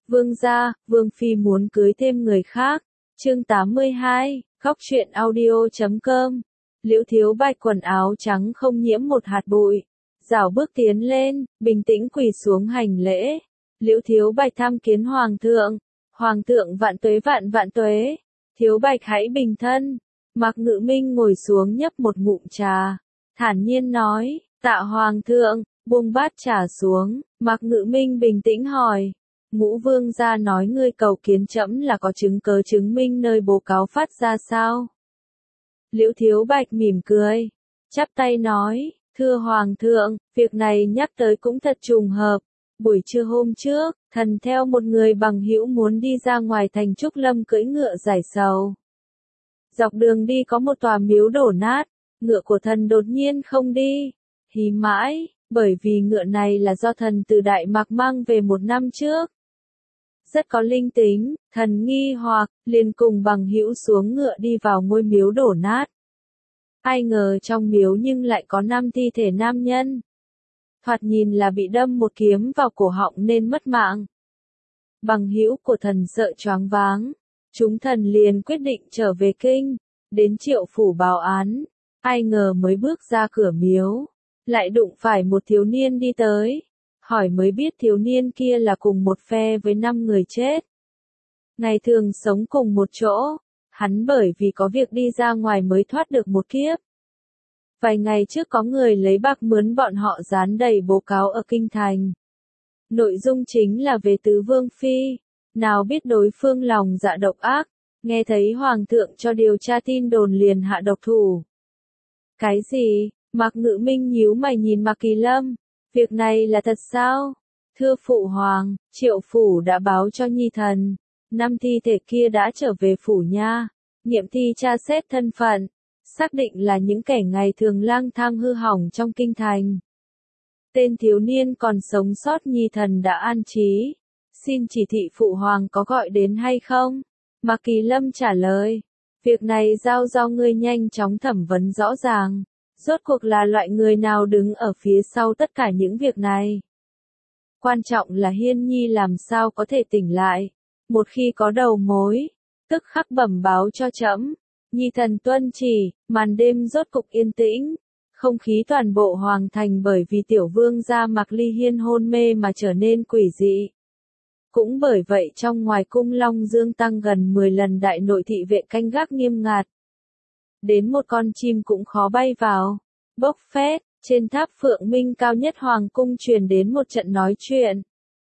Vương gia, Vương Phi muốn cưới thêm người khác. Chương 82, Khóc chuyện audio.com. Liễu Thiếu Bạch quần áo trắng không nhiễm một hạt bụi. Rảo bước tiến lên, bình tĩnh quỳ xuống hành lễ. Liễu Thiếu Bạch tham kiến Hoàng thượng. Hoàng thượng vạn tuế vạn vạn tuế. Thiếu Bạch hãy bình thân. Mạc Ngự Minh ngồi xuống nhấp một ngụm trà. Thản nhiên nói, tạ Hoàng thượng, buông bát trà xuống. Mạc Ngự Minh bình tĩnh hỏi. Ngũ Vương gia nói ngươi cầu kiến trẫm là có chứng cớ chứng minh nơi bố cáo phát ra sao? Liễu Thiếu Bạch mỉm cười, chắp tay nói, thưa Hoàng thượng, việc này nhắc tới cũng thật trùng hợp. Buổi trưa hôm trước, thần theo một người bằng hữu muốn đi ra ngoài thành Trúc Lâm cưỡi ngựa giải sầu. Dọc đường đi có một tòa miếu đổ nát, ngựa của thần đột nhiên không đi. Hí mãi, bởi vì ngựa này là do thần từ Đại Mạc mang về một năm trước. Rất có linh tính, thần nghi hoặc, liền cùng bằng hữu xuống ngựa đi vào ngôi miếu đổ nát. Ai ngờ trong miếu nhưng lại có 5 thi thể nam nhân. Thoạt nhìn là bị đâm một kiếm vào cổ họng nên mất mạng. Bằng hữu của thần sợ choáng váng. Chúng thần liền quyết định trở về kinh, đến Triệu phủ báo án. Ai ngờ mới bước ra cửa miếu, lại đụng phải một thiếu niên đi tới. Hỏi mới biết thiếu niên kia là cùng một phe với 5 người chết. Ngày thường sống cùng một chỗ, hắn bởi vì có việc đi ra ngoài mới thoát được một kiếp. Vài ngày trước có người lấy bạc mướn bọn họ dán đầy bố cáo ở kinh thành. Nội dung chính là về tứ vương phi, nào biết đối phương lòng dạ độc ác, nghe thấy hoàng thượng cho điều tra tin đồn liền hạ độc thủ. Cái gì? Mạc Ngự Minh nhíu mày nhìn Mạc Kỳ Lâm. Việc này là thật sao? Thưa phụ hoàng, Triệu phủ đã báo cho nhi thần. 5 thi thể kia đã trở về phủ nha. Nghiệm thi tra xét thân phận, xác định là những kẻ ngày thường lang thang hư hỏng trong kinh thành. Tên thiếu niên còn sống sót nhi thần đã an trí. Xin chỉ thị phụ hoàng có gọi đến hay không? Mạc Kỳ Lâm trả lời. Việc này giao do ngươi nhanh chóng thẩm vấn rõ ràng. Rốt cuộc là loại người nào đứng ở phía sau tất cả những việc này? Quan trọng là Hiên Nhi làm sao có thể tỉnh lại. Một khi có đầu mối, tức khắc bẩm báo cho trẫm. Nhi thần tuân chỉ, màn đêm rốt cục yên tĩnh. Không khí toàn bộ hoàng thành bởi vì tiểu vương gia Mạc Ly Hiên hôn mê mà trở nên quỷ dị. Cũng bởi vậy trong ngoài cung Long Dương tăng gần 10 lần đại nội thị vệ canh gác nghiêm ngặt. Đến một con chim cũng khó bay vào. Bốc phét, trên tháp Phượng Minh cao nhất hoàng cung truyền đến một trận nói chuyện.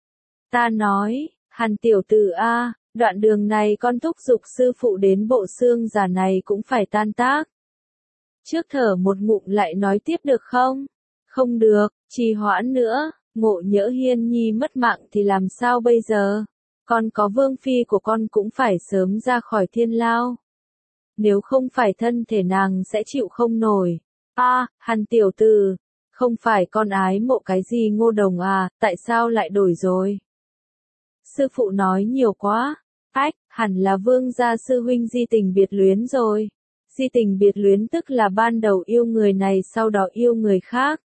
Ta nói, Hàn tiểu tử a, đoạn đường này con thúc giục sư phụ đến bộ xương già này cũng phải tan tác. Trước thở một ngụm lại nói tiếp được không? Không được, trì hoãn nữa, ngộ nhỡ Hiên Nhi mất mạng thì làm sao bây giờ? Con có vương phi của con cũng phải sớm ra khỏi thiên lao. Nếu không phải thân thể nàng sẽ chịu không nổi. Hàn tiểu tử, không phải con ái mộ cái gì Ngô Đồng à, tại sao lại đổi rồi? Sư phụ nói nhiều quá. Hẳn là vương gia sư huynh di tình biệt luyến rồi. Di tình biệt luyến tức là ban đầu yêu người này sau đó yêu người khác.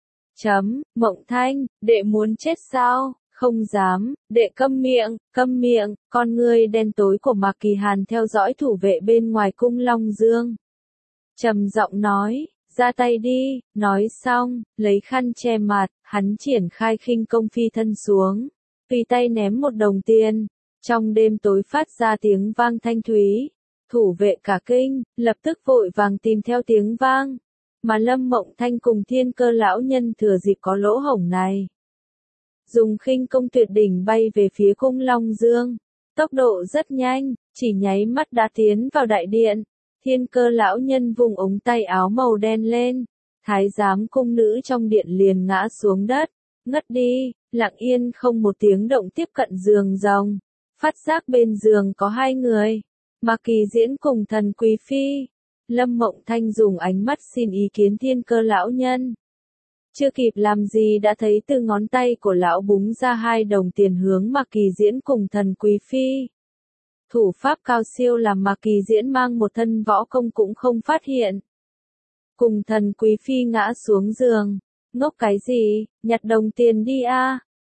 Mộng Thanh, đệ muốn chết sao? Không dám, đệ câm miệng, con ngươi đen tối của Mạc Kỳ Hàn theo dõi thủ vệ bên ngoài cung Long Dương. Trầm giọng nói, ra tay đi, nói xong, lấy khăn che mặt, hắn triển khai khinh công phi thân xuống. Tùy tay ném một đồng tiền, trong đêm tối phát ra tiếng vang thanh thúy. Thủ vệ cả kinh, lập tức vội vàng tìm theo tiếng vang. Mà Lâm Mộng Thanh cùng Thiên Cơ lão nhân thừa dịp có lỗ hổng này. Dùng khinh công tuyệt đỉnh bay về phía cung Long Dương. Tốc độ rất nhanh, chỉ nháy mắt đã tiến vào đại điện. Thiên Cơ lão nhân vùng ống tay áo màu đen lên. Thái giám cung nữ trong điện liền ngã xuống đất, ngất đi, lặng yên không một tiếng động tiếp cận giường rồng. Phát giác bên giường có 2 người. Mạc Kỳ Diễn cùng Thần Quý Phi. Lâm Mộng Thanh dùng ánh mắt xin ý kiến Thiên Cơ lão nhân. Chưa kịp làm gì đã thấy từ ngón tay của lão búng ra 2 đồng tiền hướng Mạc Kỳ Diễn cùng Thần Quý Phi. Thủ pháp cao siêu làm Mạc Kỳ Diễn mang một thân võ công cũng không phát hiện. Cùng Thần Quý Phi ngã xuống giường. Ngốc cái gì, nhặt đồng tiền đi a.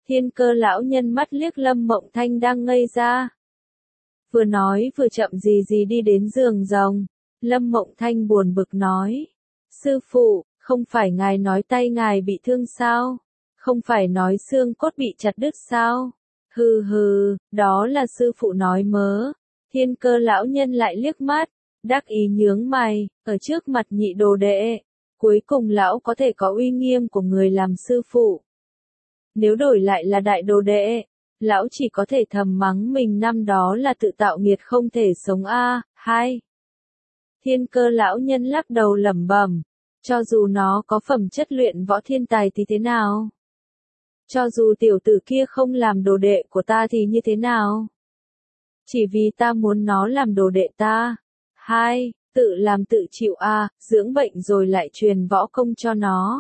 Thiên Cơ lão nhân mắt liếc Lâm Mộng Thanh đang ngây ra. Vừa nói vừa chậm gì đi đến giường rồng. Lâm Mộng Thanh buồn bực nói. Sư phụ, không phải ngài nói tay ngài bị thương sao? Không phải nói xương cốt bị chặt đứt sao? Hừ hừ, đó là sư phụ nói mớ. Thiên Cơ lão nhân lại liếc mắt, đắc ý nhướng mày, ở trước mặt nhị đồ đệ. Cuối cùng lão có thể có uy nghiêm của người làm sư phụ. Nếu đổi lại là đại đồ đệ, lão chỉ có thể thầm mắng mình năm đó là tự tạo nghiệt không thể sống a. Hai. Thiên Cơ lão nhân lắc đầu lẩm bẩm, cho dù nó có phẩm chất luyện võ thiên tài thì thế nào? Cho dù tiểu tử kia không làm đồ đệ của ta thì như thế nào? Chỉ vì ta muốn nó làm đồ đệ ta. Hai, tự làm tự chịu a, dưỡng bệnh rồi lại truyền võ công cho nó.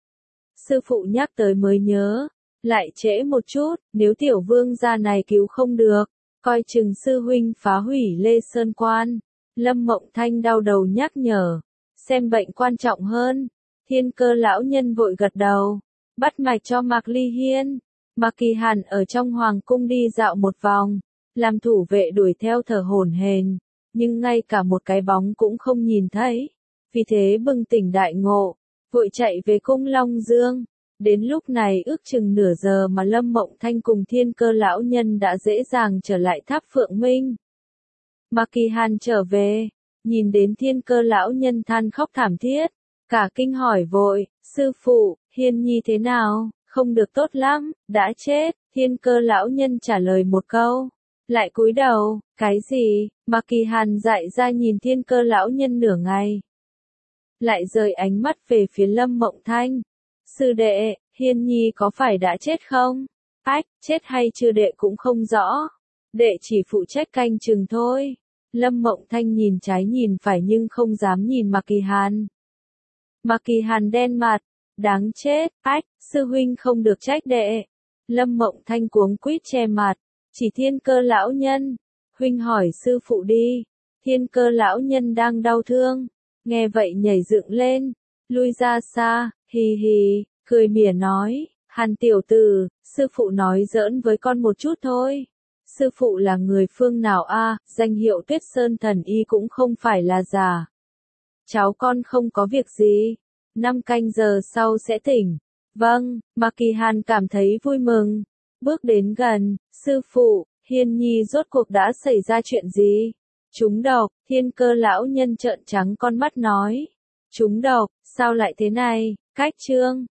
Sư phụ nhắc tới mới nhớ, lại trễ một chút, nếu tiểu vương gia này cứu không được, coi chừng sư huynh phá hủy Lê Sơn Quan. Lâm Mộng Thanh đau đầu nhắc nhở, xem bệnh quan trọng hơn. Thiên Cơ lão nhân vội gật đầu, bắt mạch cho Mạc Ly Hiên. Mạc Kỳ Hàn ở trong hoàng cung đi dạo một vòng, làm thủ vệ đuổi theo thở hổn hển, nhưng ngay cả một cái bóng cũng không nhìn thấy. Vì thế bừng tỉnh đại ngộ, vội chạy về cung Long Dương. Đến lúc này ước chừng nửa giờ mà Lâm Mộng Thanh cùng Thiên Cơ lão nhân đã dễ dàng trở lại tháp Phượng Minh. Mạc Kỳ Hàn trở về, nhìn đến Thiên Cơ lão nhân than khóc thảm thiết, cả kinh hỏi vội, sư phụ, Hiên Nhi thế nào, không được tốt lắm, đã chết. Thiên Cơ lão nhân trả lời một câu, lại cúi đầu, cái gì? Mạc Kỳ Hàn dại ra nhìn Thiên Cơ lão nhân nửa ngày, lại rời ánh mắt về phía Lâm Mộng Thanh. Sư đệ, Hiên Nhi có phải đã chết không? Ách, chết hay chưa đệ cũng không rõ. Đệ chỉ phụ trách canh chừng thôi. Lâm Mộng Thanh nhìn trái nhìn phải nhưng không dám nhìn Mạc Kỳ Hàn. Mạc Kỳ Hàn đen mặt, đáng chết, ách, sư huynh không được trách đệ. Lâm Mộng Thanh cuống quýt che mặt, chỉ Thiên Cơ lão nhân. Huynh hỏi sư phụ đi. Thiên Cơ lão nhân đang đau thương. Nghe vậy nhảy dựng lên, lui ra xa, hì hì, cười mỉa nói, Hàn tiểu tử, sư phụ nói giỡn với con một chút thôi. Sư phụ là người phương nào a? Danh hiệu Tuyết Sơn thần y cũng không phải là giả. Cháu con không có việc gì, 5 canh giờ sau sẽ tỉnh. Vâng, Mạc Kỳ Hàn cảm thấy vui mừng, bước đến gần, sư phụ, Hiên Nhi rốt cuộc đã xảy ra chuyện gì? Trúng độc. Thiên Cơ lão nhân trợn trắng con mắt nói. Trúng độc, sao lại thế này? Cách chương